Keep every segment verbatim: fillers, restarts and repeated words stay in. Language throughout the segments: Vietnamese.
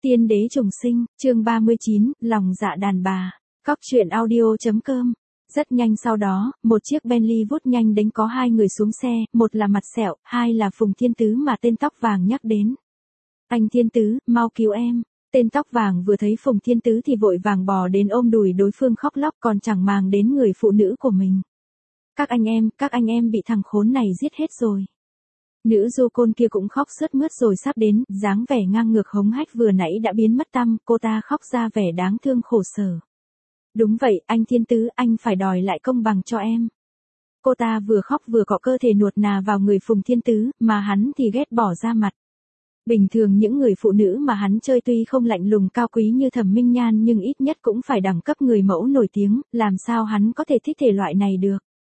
Tiên đế trùng sinh, chương ba mươi chín, lòng dạ đàn bà. Cóc truyện audio.com. Rất nhanh sau đó, một chiếc Bentley vút nhanh đánh có hai người xuống xe, một là Mặt Sẹo, hai là Phùng Thiên Tứ mà tên tóc vàng nhắc đến. Anh Thiên Tứ, mau cứu em. Tên tóc vàng vừa thấy Phùng Thiên Tứ thì vội vàng bò đến ôm đùi đối phương khóc lóc còn chẳng màng đến người phụ nữ của mình. Các anh em, các anh em bị thằng khốn này giết hết rồi. Nữ du côn kia cũng khóc sướt mướt rồi sắp đến, dáng vẻ ngang ngược hống hách vừa nãy đã biến mất tăm, cô ta khóc ra vẻ đáng thương khổ sở. Đúng vậy, anh Thiên Tứ, anh phải đòi lại công bằng cho em. Cô ta vừa khóc vừa cọ cơ thể nuột nà vào người Phùng Thiên Tứ, mà hắn thì ghét bỏ ra mặt. Bình thường những người phụ nữ mà hắn chơi tuy không lạnh lùng cao quý như Thẩm Minh Nhan nhưng ít nhất cũng phải đẳng cấp người mẫu nổi tiếng, làm sao hắn có thể thích thể loại này được.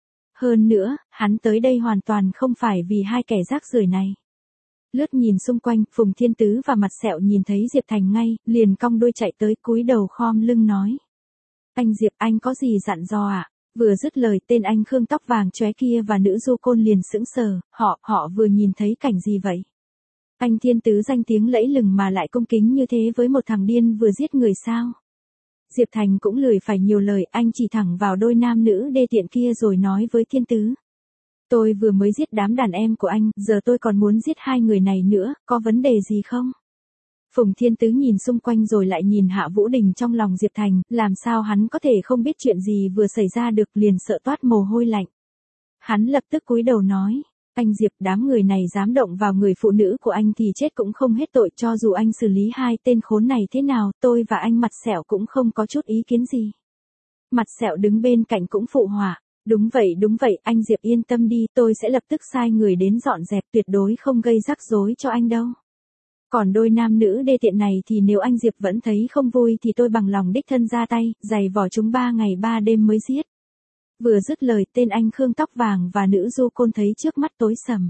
Hơn nữa, hắn tới đây hoàn toàn không phải vì hai kẻ rác rưởi này. Lướt nhìn xung quanh, Phùng Thiên Tứ và Mặt Sẹo nhìn thấy Diệp Thành ngay, liền cong đuôi chạy tới cúi đầu khom lưng nói. Anh Diệp, anh có gì dặn dò ạ? À? Vừa dứt lời tên anh Khương tóc vàng chóe kia và nữ du côn liền sững sờ, họ, họ vừa nhìn thấy cảnh gì vậy? Anh Thiên Tứ danh tiếng lẫy lừng mà lại cung kính như thế với một thằng điên vừa giết người sao? Diệp Thành cũng lười phải nhiều lời, anh chỉ thẳng vào đôi nam nữ đê tiện kia rồi nói với Thiên Tứ. Tôi vừa mới giết đám đàn em của anh, giờ tôi còn muốn giết hai người này nữa, có vấn đề gì không? Phùng Thiên Tứ nhìn xung quanh rồi lại nhìn Hạ Vũ Đình trong lòng Diệp Thành, làm sao hắn có thể không biết chuyện gì vừa xảy ra được, liền sợ toát mồ hôi lạnh. Hắn lập tức cúi đầu nói. Anh Diệp, đám người này dám động vào người phụ nữ của anh thì chết cũng không hết tội, cho dù anh xử lý hai tên khốn này thế nào, tôi và anh Mặt Sẹo cũng không có chút ý kiến gì. Mặt Sẹo đứng bên cạnh cũng phụ họa. Đúng vậy, đúng vậy, anh Diệp yên tâm đi, tôi sẽ lập tức sai người đến dọn dẹp, tuyệt đối không gây rắc rối cho anh đâu. Còn đôi nam nữ đê tiện này thì nếu anh Diệp vẫn thấy không vui thì tôi bằng lòng đích thân ra tay, giày vò chúng ba ngày ba đêm mới giết. Vừa dứt lời tên anh Khương tóc vàng và nữ du côn thấy trước mắt tối sầm.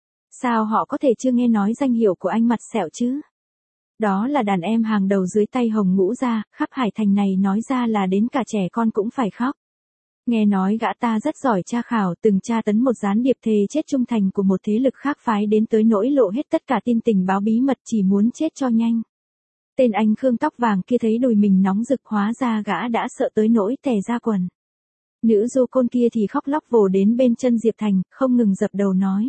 Sao họ có thể chưa nghe nói danh hiệu của anh Mặt Sẹo chứ? Đó là đàn em hàng đầu dưới tay Hồng Ngũ gia, khắp Hải Thành này nói ra là đến cả trẻ con cũng phải khóc. Nghe nói gã ta rất giỏi tra khảo, từng tra tấn một gián điệp thề chết trung thành của một thế lực khác phái đến tới nỗi lộ hết tất cả tin tình báo bí mật chỉ muốn chết cho nhanh. Tên anh Khương tóc vàng kia thấy đùi mình nóng rực hóa ra gã đã sợ tới nỗi tè ra quần. Nữ du côn kia thì khóc lóc vồ đến bên chân Diệp Thành, không ngừng dập đầu nói.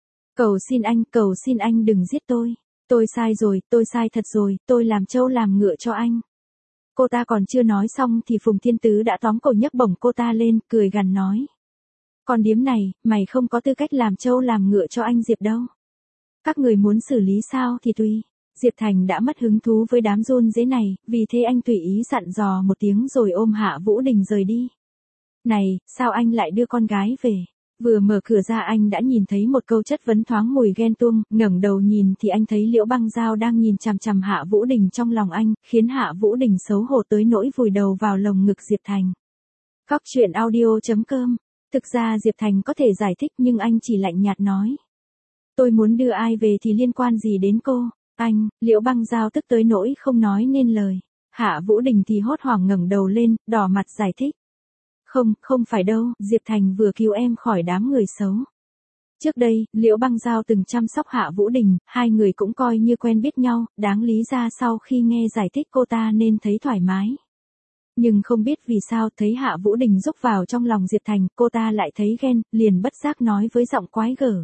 Cầu xin anh, cầu xin anh đừng giết tôi. Tôi sai rồi, tôi sai thật rồi, tôi làm trâu làm ngựa cho anh. Cô ta còn chưa nói xong thì Phùng Thiên Tứ đã tóm cổ nhấc bổng cô ta lên, cười gằn nói. Con điếm này, mày không có tư cách làm trâu làm ngựa cho anh Diệp đâu. Các người muốn xử lý sao thì tùy. Diệp Thành đã mất hứng thú với đám run rế này, vì thế anh tùy ý dặn dò một tiếng rồi ôm Hạ Vũ Đình rời đi. Này, sao anh lại đưa con gái về? Vừa mở cửa ra anh đã nhìn thấy một câu chất vấn thoáng mùi ghen tuông, ngẩng đầu nhìn thì anh thấy Liễu Băng Giao đang nhìn chằm chằm Hạ Vũ Đình trong lòng anh, khiến Hạ Vũ Đình xấu hổ tới nỗi vùi đầu vào lồng ngực Diệp Thành. Cóc truyện audio.com. Thực ra Diệp Thành có thể giải thích nhưng anh chỉ lạnh nhạt nói. Tôi muốn đưa ai về thì liên quan gì đến cô? Anh, Liễu Băng Giao tức tới nỗi không nói nên lời. Hạ Vũ Đình thì hốt hoảng ngẩng đầu lên, đỏ mặt giải thích. Không, không phải đâu, Diệp Thành vừa cứu em khỏi đám người xấu. Trước đây, Liễu Băng Giao từng chăm sóc Hạ Vũ Đình, hai người cũng coi như quen biết nhau, đáng lý ra sau khi nghe giải thích cô ta nên thấy thoải mái. Nhưng không biết vì sao thấy Hạ Vũ Đình rúc vào trong lòng Diệp Thành, cô ta lại thấy ghen, liền bất giác nói với giọng quái gở.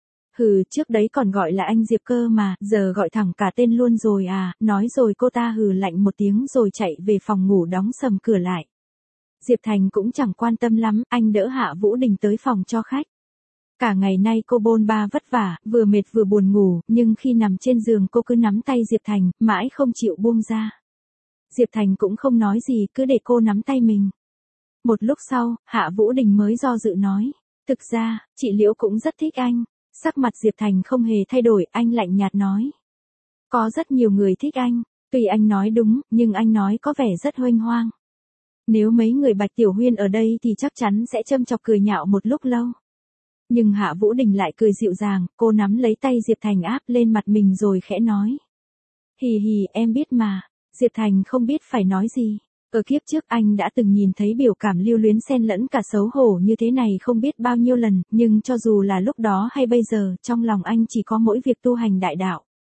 Hừ, trước đấy còn gọi là anh Diệp cơ mà, giờ gọi thẳng cả tên luôn rồi à, nói rồi cô ta hừ lạnh một tiếng rồi chạy về phòng ngủ đóng sầm cửa lại. Diệp Thành cũng chẳng quan tâm lắm, anh đỡ Hạ Vũ Đình tới phòng cho khách. Cả ngày nay cô bôn ba vất vả, vừa mệt vừa buồn ngủ, nhưng khi nằm trên giường cô cứ nắm tay Diệp Thành, mãi không chịu buông ra. Diệp Thành cũng không nói gì, cứ để cô nắm tay mình. Một lúc sau, Hạ Vũ Đình mới do dự nói. Thực ra, chị Liễu cũng rất thích anh. Sắc mặt Diệp Thành không hề thay đổi, anh lạnh nhạt nói. Có rất nhiều người thích anh, tuy anh nói đúng, nhưng anh nói có vẻ rất huênh hoang. Nếu mấy người Bạch Tiểu Huyên ở đây thì chắc chắn sẽ châm chọc cười nhạo một lúc lâu. Nhưng Hạ Vũ Đình lại cười dịu dàng, cô nắm lấy tay Diệp Thành áp lên mặt mình rồi khẽ nói. Hì hì, em biết mà. Diệp Thành không biết phải nói gì. Ở kiếp trước anh đã từng nhìn thấy biểu cảm lưu luyến xen lẫn cả xấu hổ như thế này không biết bao nhiêu lần, nhưng cho dù là lúc đó hay bây giờ, trong lòng anh chỉ có mỗi việc tu hành đại đạo.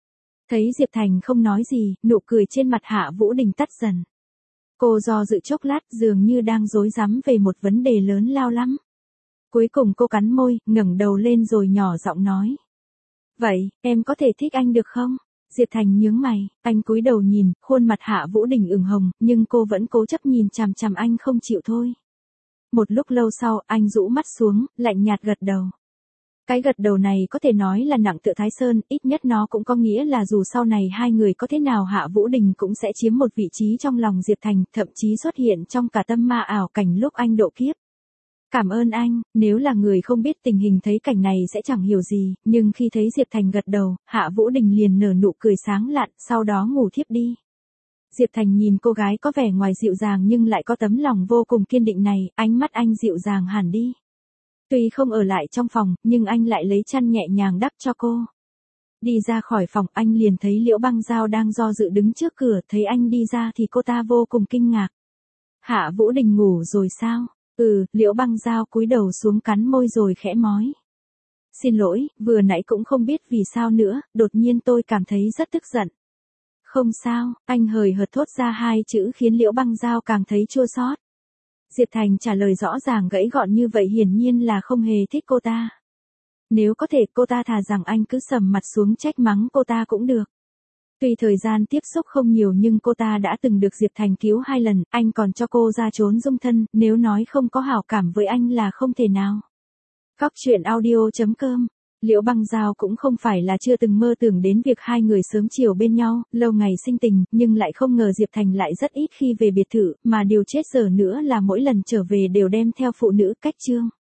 Thấy Diệp Thành không nói gì, nụ cười trên mặt Hạ Vũ Đình tắt dần. Cô do dự chốc lát dường như đang rối rắm về một vấn đề lớn lao lắm. Cuối cùng cô cắn môi, ngẩng đầu lên rồi nhỏ giọng nói. Vậy, em có thể thích anh được không? Diệp Thành nhướng mày, anh cúi đầu nhìn, khuôn mặt Hạ Vũ Đình ửng hồng, nhưng cô vẫn cố chấp nhìn chằm chằm anh không chịu thôi. Một lúc lâu sau, anh rũ mắt xuống, lạnh nhạt gật đầu. Cái gật đầu này có thể nói là nặng tựa Thái Sơn, ít nhất nó cũng có nghĩa là dù sau này hai người có thế nào Hạ Vũ Đình cũng sẽ chiếm một vị trí trong lòng Diệp Thành, thậm chí xuất hiện trong cả tâm ma ảo cảnh lúc anh độ kiếp. Cảm ơn anh, nếu là người không biết tình hình thấy cảnh này sẽ chẳng hiểu gì, nhưng khi thấy Diệp Thành gật đầu, Hạ Vũ Đình liền nở nụ cười sáng lạn, sau đó ngủ thiếp đi. Diệp Thành nhìn cô gái có vẻ ngoài dịu dàng nhưng lại có tấm lòng vô cùng kiên định này, ánh mắt anh dịu dàng hẳn đi. Tuy không ở lại trong phòng, nhưng anh lại lấy chăn nhẹ nhàng đắp cho cô. Đi ra khỏi phòng anh liền thấy Liễu Băng Giao đang do dự đứng trước cửa, thấy anh đi ra thì cô ta vô cùng kinh ngạc. Hạ Vũ Đình ngủ rồi sao? Ừ, Liễu Băng Giao cúi đầu xuống cắn môi rồi khẽ mói. Xin lỗi, vừa nãy cũng không biết vì sao nữa, đột nhiên tôi cảm thấy rất tức giận. Không sao, anh hời hợt thốt ra hai chữ khiến Liễu Băng Giao càng thấy chua xót. Diệp Thành trả lời rõ ràng gãy gọn như vậy hiển nhiên là không hề thích cô ta. Nếu có thể cô ta thà rằng anh cứ sầm mặt xuống trách mắng cô ta cũng được. Tuy thời gian tiếp xúc không nhiều nhưng cô ta đã từng được Diệp Thành cứu hai lần, anh còn cho cô ra trốn dung thân, nếu nói không có hảo cảm với anh là không thể nào. Cóc truyện audio chấm com. Liễu Băng Giao cũng không phải là chưa từng mơ tưởng đến việc hai người sớm chiều bên nhau, lâu ngày sinh tình, nhưng lại không ngờ Diệp Thành lại rất ít khi về biệt thự, mà điều chết dở nữa là mỗi lần trở về đều đem theo phụ nữ cách chương.